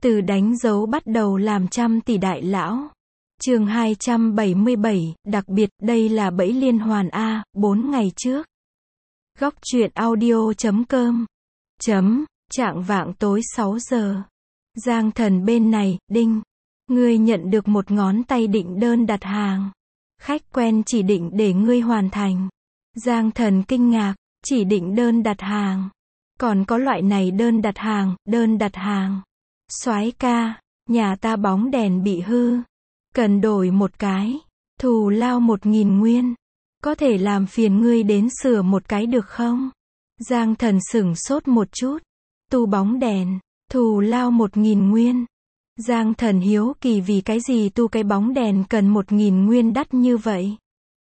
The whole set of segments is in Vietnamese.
Từ đánh dấu bắt đầu làm trăm tỷ đại lão. Chương 277, đặc biệt, đây là bẫy liên hoàn A, 4 ngày trước. Góc truyện audio.com. Chạng vạng tối 6 giờ. Giang Thần bên này, đinh. Ngươi nhận được một ngón tay định đơn đặt hàng. Khách quen chỉ định để ngươi hoàn thành. Giang Thần kinh ngạc, chỉ định đơn đặt hàng. Còn có loại này đơn đặt hàng. Soái ca, nhà ta bóng đèn bị hư. Cần đổi một cái. Thù lao 1.000 nguyên. Có thể làm phiền ngươi đến sửa một cái được không? Giang Thần sửng sốt một chút. Tu bóng đèn, thù lao 1.000 nguyên. Giang Thần hiếu kỳ vì cái gì tu cái bóng đèn cần 1.000 nguyên đắt như vậy?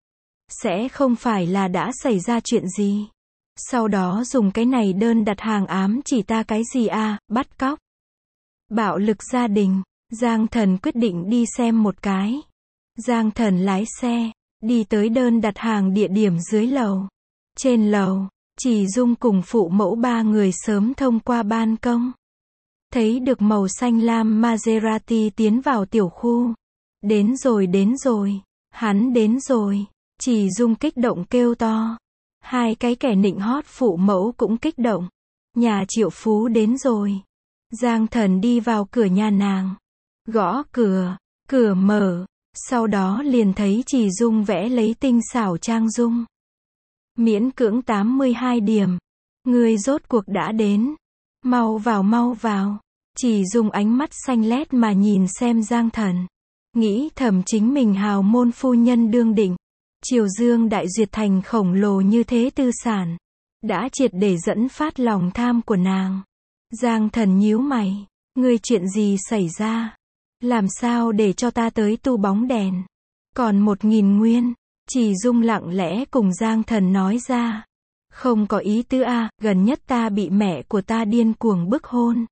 Sẽ không phải là đã xảy ra chuyện gì? Sau đó dùng cái này đơn đặt hàng ám chỉ ta cái gì à, bắt cóc? Bạo lực gia đình. Giang Thần quyết định đi xem một cái. Giang Thần lái xe, đi tới đơn đặt hàng địa điểm dưới lầu. Trên lầu, Chỉ Dung cùng phụ mẫu 3 người sớm thông qua ban công. Thấy được màu xanh lam Maserati tiến vào tiểu khu. Đến rồi, hắn đến rồi. Chỉ Dung kích động kêu to. Hai cái kẻ nịnh hót phụ mẫu cũng kích động. Nhà triệu phú đến rồi. Giang Thần đi vào cửa nhà nàng. Gõ cửa, cửa mở. Sau đó liền thấy Chỉ Dung vẽ lấy tinh xảo trang dung. Miễn cưỡng 82 điểm. Ngươi rốt cuộc đã đến. Mau vào. Chỉ Dung ánh mắt xanh lét mà nhìn xem Giang Thần. Nghĩ thầm chính mình hào môn phu nhân đương định. Triều Dương đại duyệt thành khổng lồ như thế tư sản. Đã triệt để dẫn phát lòng tham của nàng. Giang Thần nhíu mày. Ngươi chuyện gì xảy ra? Làm sao để cho ta tới tu bóng đèn? Còn 1.000 nguyên. Chỉ Dung lặng lẽ cùng Giang Thần nói ra. Không có ý tứ a, gần nhất ta bị mẹ của ta điên cuồng bức hôn.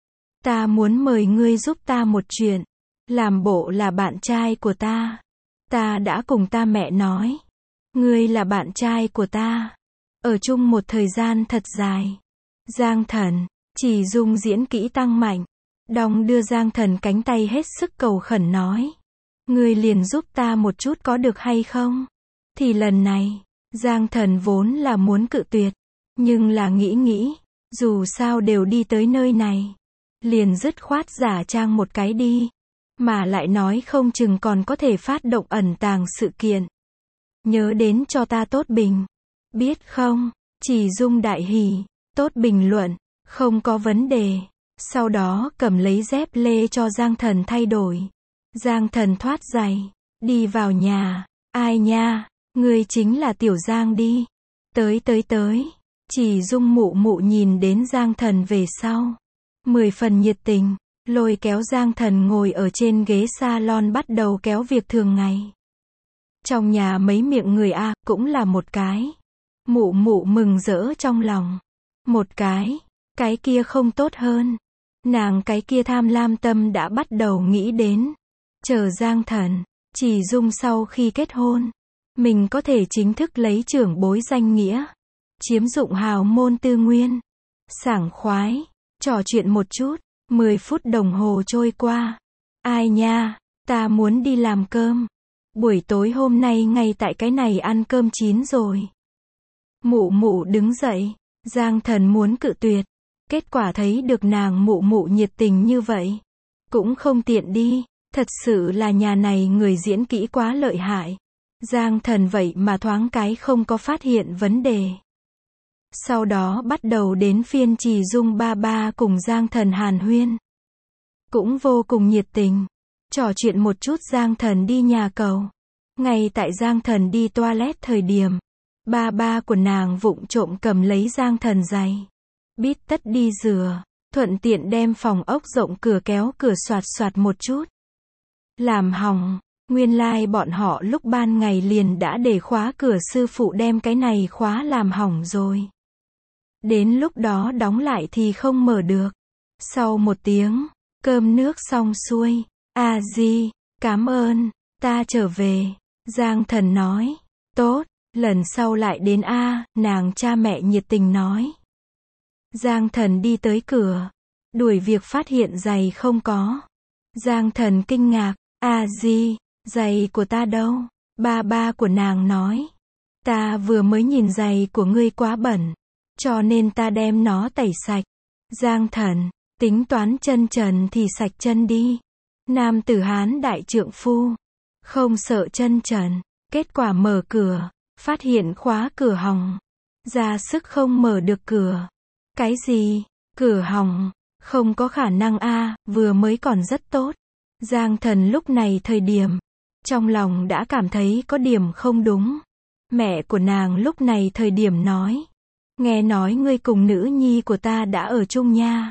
Ta muốn mời ngươi giúp ta một chuyện. Làm bộ là bạn trai của ta. Ta đã cùng ta mẹ nói. Ngươi là bạn trai của ta. Ở chung một thời gian thật dài. Giang Thần, Chỉ Dung diễn kỹ tăng mạnh. Đong đưa Giang Thần cánh tay hết sức cầu khẩn nói. Ngươi liền giúp ta một chút có được hay không? Thì lần này, Giang Thần vốn là muốn cự tuyệt. Nhưng là nghĩ, dù sao đều đi tới nơi này. Liền dứt khoát giả trang một cái đi. Mà lại nói không chừng còn có thể phát động ẩn tàng sự kiện. Nhớ đến cho ta tốt bình. Biết không? Chỉ Dung đại hỉ. Tốt bình luận. Không có vấn đề. Sau đó cầm lấy dép lê cho Giang Thần thay đổi. Giang Thần thoát giày. Đi vào nhà. Ai nha? Ngươi chính là Tiểu Giang đi. Tới. Chỉ Dung mụ nhìn đến Giang Thần về sau. 10 phần nhiệt tình. Lôi kéo Giang Thần ngồi ở trên ghế salon bắt đầu kéo việc thường ngày. Trong nhà mấy miệng người a, cũng là một cái. Mụ mừng rỡ trong lòng. Một cái kia không tốt hơn. Nàng cái kia tham lam tâm đã bắt đầu nghĩ đến. Chờ Giang Thần, Chỉ Dung sau khi kết hôn. Mình có thể chính thức lấy trưởng bối danh nghĩa. Chiếm dụng hào môn tư nguyên. Sảng khoái. Trò chuyện một chút. 10 phút đồng hồ trôi qua. Ai nha, ta muốn đi làm cơm. Buổi tối hôm nay ngay tại cái này ăn cơm chín rồi. Mụ đứng dậy. Giang Thần muốn cự tuyệt. Kết quả thấy được nàng mụ nhiệt tình như vậy. Cũng không tiện đi. Thật sự là nhà này người diễn kỹ quá lợi hại. Giang Thần vậy mà thoáng cái không có phát hiện vấn đề. Sau đó bắt đầu đến phiên Chỉ Dung ba cùng Giang Thần hàn huyên. Cũng vô cùng nhiệt tình. Trò chuyện một chút Giang Thần đi nhà cầu. Ngay tại Giang Thần đi toilet thời điểm. Ba của nàng vụng trộm cầm lấy Giang Thần giày. Bít tất đi rửa. Thuận tiện đem phòng ốc rộng cửa kéo cửa soạt một chút. Làm hỏng. Nguyên lai bọn họ lúc ban ngày liền đã để khóa cửa sư phụ đem cái này khóa làm hỏng rồi. Đến lúc đó đóng lại thì không mở được. Sau 1 tiếng, cơm nước xong xuôi. A Di, cảm ơn, ta trở về. Giang Thần nói. Tốt, lần sau lại đến a, nàng cha mẹ nhiệt tình nói. Giang Thần đi tới cửa. Đuổi việc phát hiện giày không có. Giang Thần kinh ngạc, gì, giày của ta đâu? Ba của nàng nói, ta vừa mới nhìn giày của ngươi quá bẩn, cho nên ta đem nó tẩy sạch. Giang Thần, tính toán chân trần thì sạch chân đi. Nam tử Hán đại trượng phu, không sợ chân trần. Kết quả mở cửa, phát hiện khóa cửa hỏng. Ra sức không mở được cửa. Cái gì? Cửa hỏng? Không có khả năng vừa mới còn rất tốt. Giang Thần lúc này thời điểm, trong lòng đã cảm thấy có điểm không đúng. Mẹ của nàng lúc này thời điểm nói, nghe nói ngươi cùng nữ nhi của ta đã ở chung nha.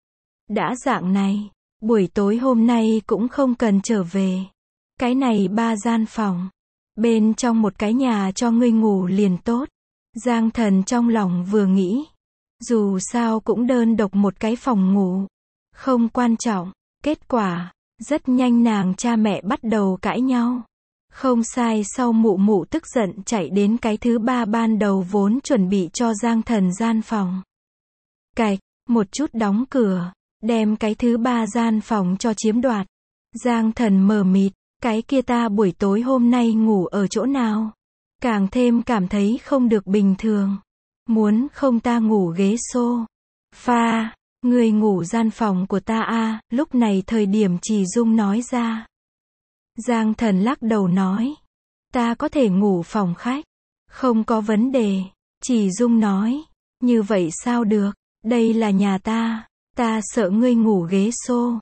Đã dạng này, buổi tối hôm nay cũng không cần trở về. Cái này 3 gian phòng, bên trong một cái nhà cho ngươi ngủ liền tốt. Giang Thần trong lòng vừa nghĩ, dù sao cũng đơn độc một cái phòng ngủ, không quan trọng. Kết quả, rất nhanh nàng cha mẹ bắt đầu cãi nhau. Không sai, sau mụ mụ tức giận chạy đến cái thứ 3 ban đầu vốn chuẩn bị cho Giang Thần gian phòng. Cạch, một chút đóng cửa, đem cái thứ 3 gian phòng cho chiếm đoạt. Giang Thần mờ mịt, cái kia ta buổi tối hôm nay ngủ ở chỗ nào? Càng thêm cảm thấy không được bình thường. Muốn không ta ngủ ghế sofa, người ngủ gian phòng của ta lúc này thời điểm Trì Dung nói ra. Giang Thần lắc đầu nói, ta có thể ngủ phòng khách, không có vấn đề. Trì Dung nói, như vậy sao được, đây là nhà ta sợ ngươi ngủ ghế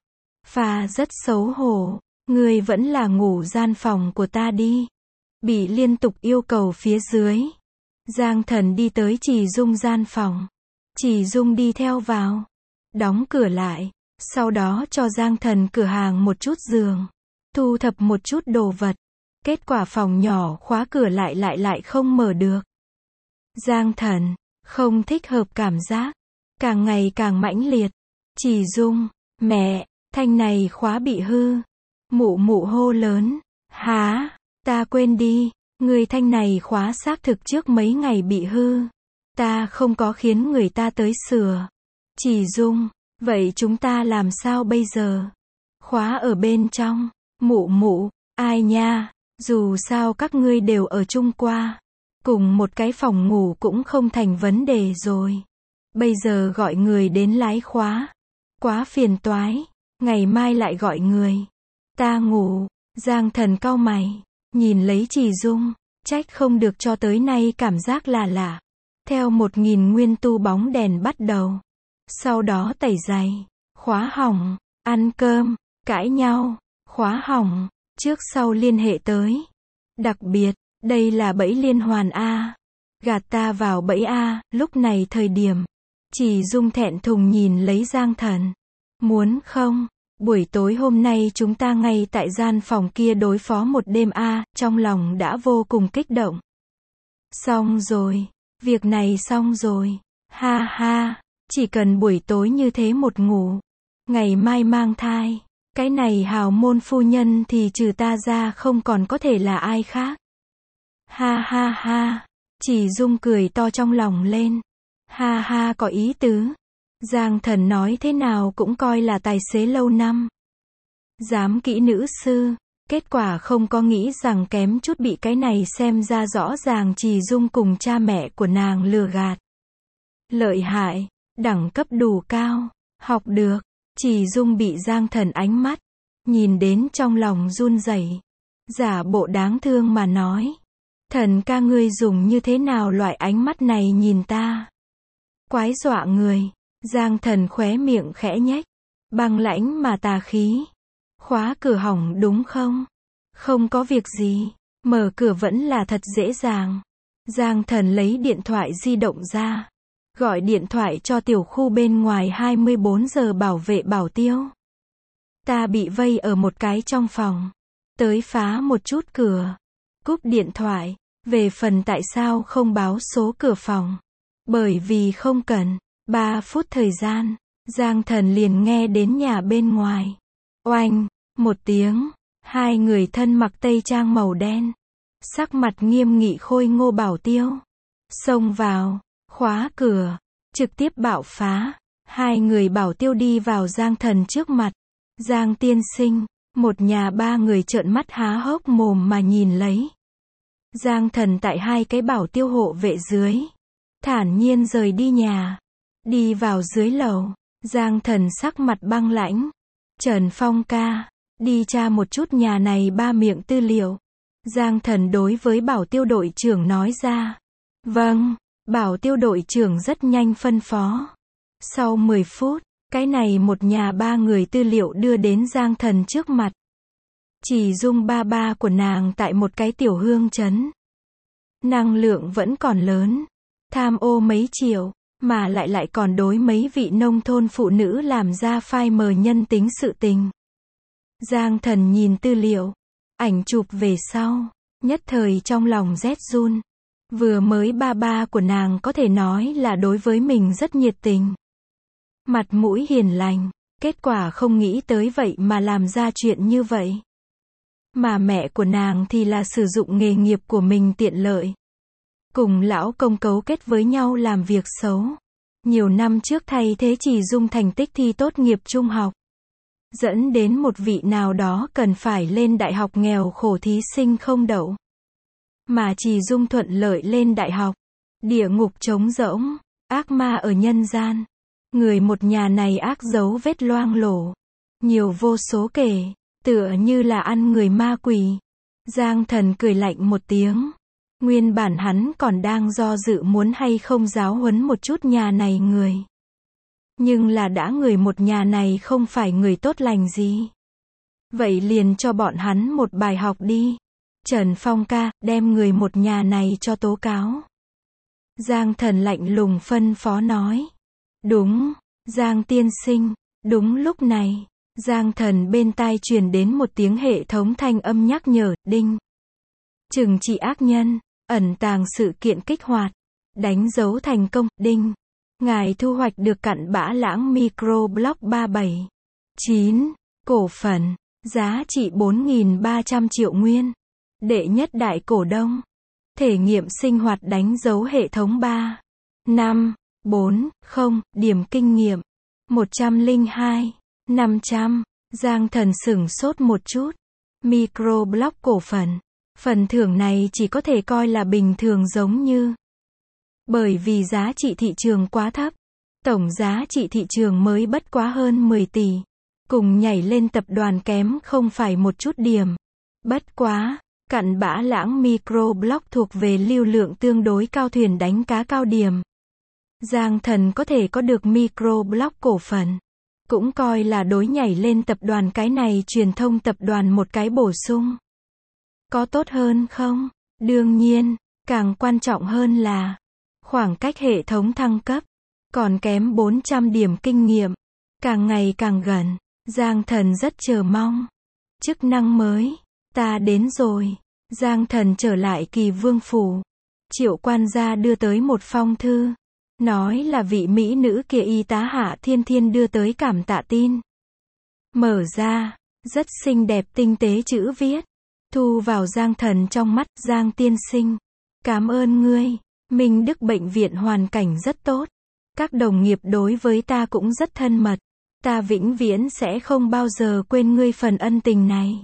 sofa rất xấu hổ, ngươi vẫn là ngủ gian phòng của ta đi. Bị liên tục yêu cầu phía dưới. Giang Thần đi tới Trì Dung gian phòng. Trì Dung đi theo vào, đóng cửa lại, sau đó cho Giang Thần cửa hàng một chút giường, thu thập một chút đồ vật. Kết quả phòng nhỏ khóa cửa lại không mở được. Giang Thần không thích hợp cảm giác, càng ngày càng mãnh liệt. Trì Dung, mẹ, thanh này khóa bị hư. Mụ mụ hô lớn, há, ta quên đi, người thanh này khóa xác thực trước mấy ngày bị hư. Ta không có khiến người ta tới sửa. Trì Dung, vậy chúng ta làm sao bây giờ? Khóa ở bên trong. Mụ mụ, ai nha, dù sao các ngươi đều ở chung qua. Cùng một cái phòng ngủ cũng không thành vấn đề rồi. Bây giờ gọi người đến lái khóa. Quá phiền toái, ngày mai lại gọi người. Ta ngủ. Giang Thần cau mày, nhìn lấy Trì Dung, trách không được cho tới nay cảm giác là lạ. Theo 1000 nguyên tu bóng đèn bắt đầu. Sau đó tẩy giày, khóa hỏng, ăn cơm, cãi nhau, khóa hỏng, trước sau liên hệ tới. Đặc biệt, đây là bẫy liên hoàn gạt ta vào bẫy lúc này thời điểm. Trì Dung thẹn thùng nhìn lấy Giang Thần. Muốn không, buổi tối hôm nay chúng ta ngay tại gian phòng kia đối phó một đêm trong lòng đã vô cùng kích động. Xong rồi, việc này xong rồi, ha ha, chỉ cần buổi tối như thế một ngủ, ngày mai mang thai, cái này hào môn phu nhân thì trừ ta ra không còn có thể là ai khác. Ha ha ha, Trì Dung cười to trong lòng lên. Ha ha, có ý tứ. Giang Thần nói thế nào cũng coi là tài xế lâu năm. Giám kỹ nữ sư, kết quả không có nghĩ rằng kém chút bị cái này xem ra rõ ràng Trì Dung cùng cha mẹ của nàng lừa gạt. Lợi hại, đẳng cấp đủ cao, học được. Trì Dung bị Giang Thần ánh mắt nhìn đến trong lòng run rẩy, giả bộ đáng thương mà nói, Thần ca ngươi dùng như thế nào loại ánh mắt này nhìn ta? Quái dọa người. Giang Thần khóe miệng khẽ nhếch, băng lãnh mà tà khí. Khóa cửa hỏng đúng không? Không có việc gì, mở cửa vẫn là thật dễ dàng. Giang Thần lấy điện thoại di động ra, gọi điện thoại cho tiểu khu bên ngoài 24 giờ bảo vệ bảo tiêu. Ta bị vây ở một cái trong phòng, tới phá một chút cửa. Cúp điện thoại, về phần tại sao không báo số cửa phòng. Bởi vì không cần. 3 phút thời gian, Giang Thần liền nghe đến nhà bên ngoài. Oanh, một tiếng, 2 người thân mặc tây trang màu đen, sắc mặt nghiêm nghị khôi ngô bảo tiêu, xông vào, khóa cửa, trực tiếp bạo phá. Hai người bảo tiêu đi vào Giang Thần trước mặt. Giang tiên sinh, một nhà ba người trợn mắt há hốc mồm mà nhìn lấy. Giang Thần tại hai cái bảo tiêu hộ vệ dưới. Thản nhiên rời đi nhà. Đi vào dưới lầu. Giang Thần sắc mặt băng lãnh. Trần Phong ca, đi tra một chút nhà này ba miệng tư liệu. Giang Thần đối với bảo tiêu đội trưởng nói ra. Vâng, bảo tiêu đội trưởng rất nhanh phân phó. Sau 10 phút, cái này một nhà ba người tư liệu đưa đến Giang Thần trước mặt. Chỉ Dung ba ba của nàng tại một cái tiểu hương trấn. Năng lượng vẫn còn lớn. Tham ô mấy triệu, mà lại còn đối mấy vị nông thôn phụ nữ làm ra phai mờ nhân tính sự tình. Giang Thần nhìn tư liệu, ảnh chụp về sau, nhất thời trong lòng rét run. Vừa mới ba ba của nàng có thể nói là đối với mình rất nhiệt tình. Mặt mũi hiền lành, kết quả không nghĩ tới vậy mà làm ra chuyện như vậy. Mà mẹ của nàng thì là sử dụng nghề nghiệp của mình tiện lợi. Cùng lão công cấu kết với nhau làm việc xấu. Nhiều năm trước thay thế Chỉ Dung thành tích thi tốt nghiệp trung học. Dẫn đến một vị nào đó cần phải lên đại học nghèo khổ thí sinh không đậu. Mà Chỉ Dung thuận lợi lên đại học. Địa ngục trống rỗng, ác ma ở nhân gian. Người một nhà này ác dấu vết loang lổ. Nhiều vô số kể, tựa như là ăn người ma quỷ. Giang Thần cười lạnh một tiếng. Nguyên bản hắn còn đang do dự muốn hay không giáo huấn một chút nhà này người. Nhưng là đã người một nhà này không phải người tốt lành gì. Vậy liền cho bọn hắn một bài học đi. Trần Phong ca, đem người một nhà này cho tố cáo. Giang Thần lạnh lùng phân phó nói. Đúng, Giang tiên sinh. Đúng lúc này, Giang Thần bên tai truyền đến một tiếng hệ thống thanh âm nhắc nhở, đinh. Trừng trị ác nhân, ẩn tàng sự kiện kích hoạt, đánh dấu thành công, đinh. Ngài thu hoạch được cặn bã lãng microblock 379, cổ phần, giá trị 4.300 triệu nguyên. Đệ nhất đại cổ đông. Thể nghiệm sinh hoạt đánh dấu hệ thống 3, 5, 4, 0, điểm kinh nghiệm. 102, 500. Giang Thần sửng sốt một chút. Microblock cổ phần. Phần thưởng này chỉ có thể coi là bình thường giống như. Bởi vì giá trị thị trường quá thấp. Tổng giá trị thị trường mới bất quá hơn 10 tỷ. Cùng nhảy lên tập đoàn kém không phải một chút điểm. Bất quá, cặn bã lãng microblock thuộc về lưu lượng tương đối cao thuyền đánh cá cao điểm. Giang Thần có thể có được microblock cổ phần. Cũng coi là đối nhảy lên tập đoàn cái này truyền thông tập đoàn một cái bổ sung. Có tốt hơn không? Đương nhiên, càng quan trọng hơn là khoảng cách hệ thống thăng cấp. Còn kém 400 điểm kinh nghiệm. Càng ngày càng gần. Giang Thần rất chờ mong. Chức năng mới. Ta đến rồi. Giang Thần trở lại Kỳ Vương phủ. Triệu quan gia đưa tới một phong thư. Nói là vị mỹ nữ kia y tá Hạ Thiên Thiên đưa tới cảm tạ tin. Mở ra, rất xinh đẹp tinh tế chữ viết. Thu vào Giang Thần trong mắt. Giang tiên sinh, cảm ơn ngươi. Minh Đức bệnh viện hoàn cảnh rất tốt. Các đồng nghiệp đối với ta cũng rất thân mật. Ta vĩnh viễn sẽ không bao giờ quên ngươi phần ân tình này.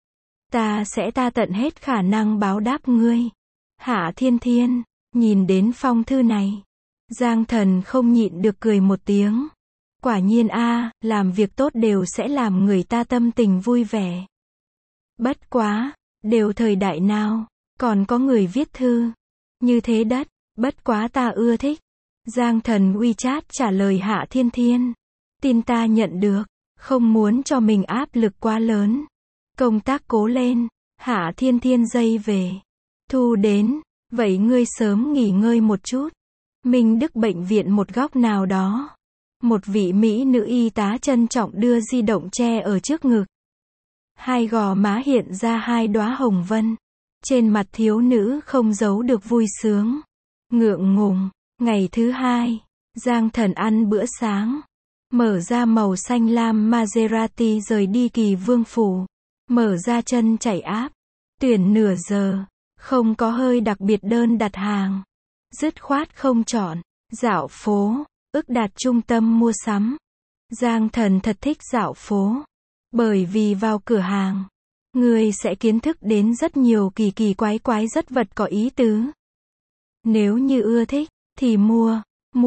Ta sẽ tận hết khả năng báo đáp ngươi. Hạ Thiên Thiên, nhìn đến phong thư này. Giang Thần không nhịn được cười một tiếng. Quả nhiên làm việc tốt đều sẽ làm người ta tâm tình vui vẻ. Bất quá, đều thời đại nào, còn có người viết thư. Như thế đất, bất quá ta ưa thích. Giang Thần WeChat trả lời Hạ Thiên Thiên. Tin ta nhận được, không muốn cho mình áp lực quá lớn. Công tác cố lên. Hạ Thiên Thiên dây về. Thu đến, vậy ngươi sớm nghỉ ngơi một chút. Minh Đức bệnh viện một góc nào đó. Một vị mỹ nữ y tá trân trọng đưa di động che ở trước ngực. Hai gò má hiện ra hai đóa hồng vân. Trên mặt thiếu nữ không giấu được vui sướng. Ngượng ngùng. Ngày thứ hai, Giang Thần ăn bữa sáng. Mở ra màu xanh lam Maserati rời đi Kỳ Vương phủ. Mở ra chân chạy áp. Tuyển nửa giờ. Không có hơi đặc biệt đơn đặt hàng. Dứt khoát không chọn. Dạo phố. ức đạt trung tâm mua sắm. Giang Thần thật thích dạo phố. Bởi vì vào cửa hàng, người sẽ kiến thức đến rất nhiều kỳ kỳ quái quái rất vật có ý tứ. Nếu như ưa thích, thì mua,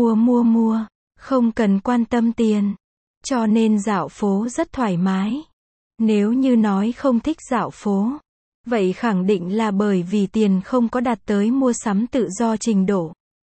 không cần quan tâm tiền. Cho nên dạo phố rất thoải mái. Nếu như nói không thích dạo phố, vậy khẳng định là bởi vì tiền không có đạt tới mua sắm tự do trình độ.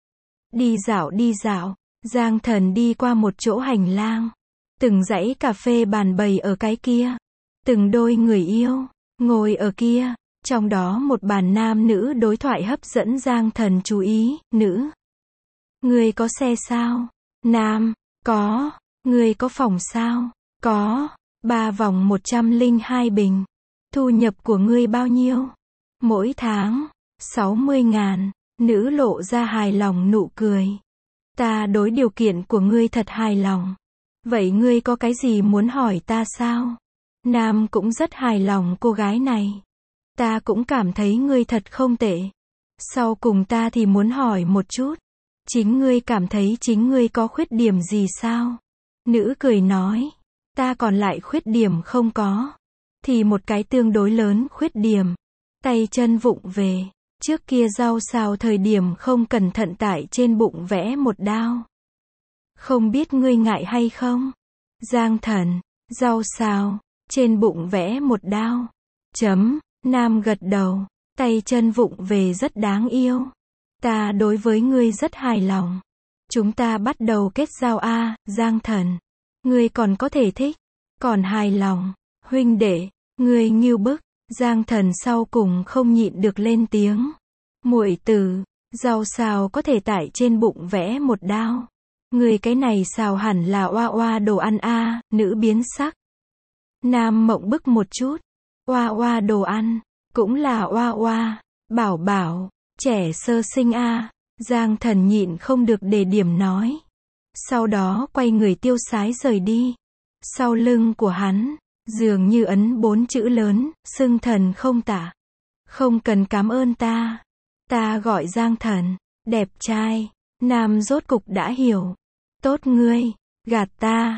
Đi dạo, Giang Thần đi qua một chỗ hành lang. Từng dãy cà phê bàn bày ở cái kia. Từng đôi người yêu, ngồi ở kia. Trong đó một bàn nam nữ đối thoại hấp dẫn Giang Thần chú ý. Nữ: người có xe sao? Nam: có. Người có phòng sao? Có. 3 vòng 102 bình. Thu nhập của ngươi bao nhiêu? Mỗi tháng 60.000. Nữ lộ ra hài lòng nụ cười. Ta đối điều kiện của ngươi thật hài lòng. Vậy ngươi có cái gì muốn hỏi ta sao? Nam cũng rất hài lòng cô gái này. Ta cũng cảm thấy ngươi thật không tệ. Sau cùng ta thì muốn hỏi một chút. Chính ngươi cảm thấy chính ngươi có khuyết điểm gì sao? Nữ cười nói. Ta còn lại khuyết điểm không có. Thì một cái tương đối lớn khuyết điểm. Tay chân vụng về. Trước kia rau xào thời điểm không cẩn thận tại trên bụng vẽ một đao. Không biết ngươi ngại hay không? Giang Thần: rau xào, trên bụng vẽ một đao. Nam gật đầu. Tay chân vụng về rất đáng yêu. Ta đối với ngươi rất hài lòng. Chúng ta bắt đầu kết giao a, Giang Thần. Ngươi còn có thể thích, còn hài lòng. Huynh đệ, ngươi ngưu bức. Giang Thần sau cùng không nhịn được lên tiếng. Muội tử, rau xào có thể tại trên bụng vẽ một đao. Người cái này xào hẳn là oa oa đồ ăn a. Nữ biến sắc. Nam mộng bức một chút. Oa oa đồ ăn, cũng là oa oa, bảo bảo, trẻ sơ sinh a. Giang Thần nhịn không được đề điểm nói. Sau đó quay người tiêu sái rời đi. Sau lưng của hắn, dường như ấn 4 chữ lớn, xưng thần không tả. Không cần cảm ơn ta. Ta gọi Giang Thần, đẹp trai. Nam rốt cục đã hiểu. Tốt ngươi, gạt ta.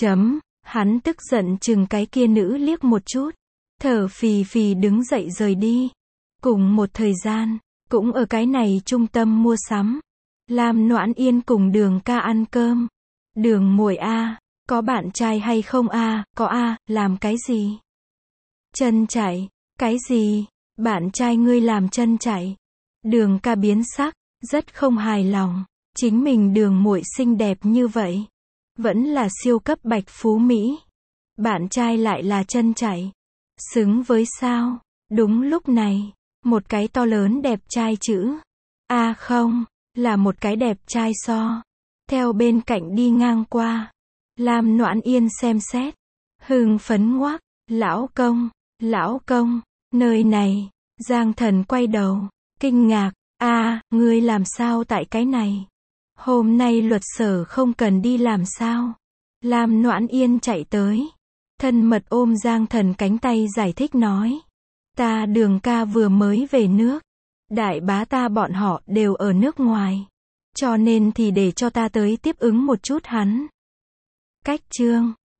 Hắn tức giận chừng cái kia nữ liếc một chút. Thở phì phì đứng dậy rời đi. Cùng một thời gian, cũng ở cái này trung tâm mua sắm. Lam Noãn Yên cùng Đường ca ăn cơm. Đường muội a, có bạn trai hay không a? Có a. Làm cái gì? Chân chạy. Cái gì? Bạn trai ngươi làm chân chạy? Đường ca biến sắc, rất không hài lòng. Chính mình Đường muội xinh đẹp như vậy, vẫn là siêu cấp bạch phú Mỹ. Bạn trai lại là chân chạy. Xứng với sao? Đúng lúc này, một cái to lớn đẹp trai chữ A không, là một cái đẹp trai so. Theo bên cạnh đi ngang qua. Lam Noãn Yên xem xét. Hưng phấn ngoác. Lão công, nơi này. Giang Thần quay đầu, kinh ngạc. A, ngươi làm sao tại cái này? Hôm nay luật sở không cần đi làm sao? Lam Noãn Yên chạy tới. Thân mật ôm Giang Thần cánh tay giải thích nói. Ta Đường ca vừa mới về nước. Đại bá ta bọn họ đều ở nước ngoài. Cho nên thì để cho ta tới tiếp ứng một chút hắn. Cách chương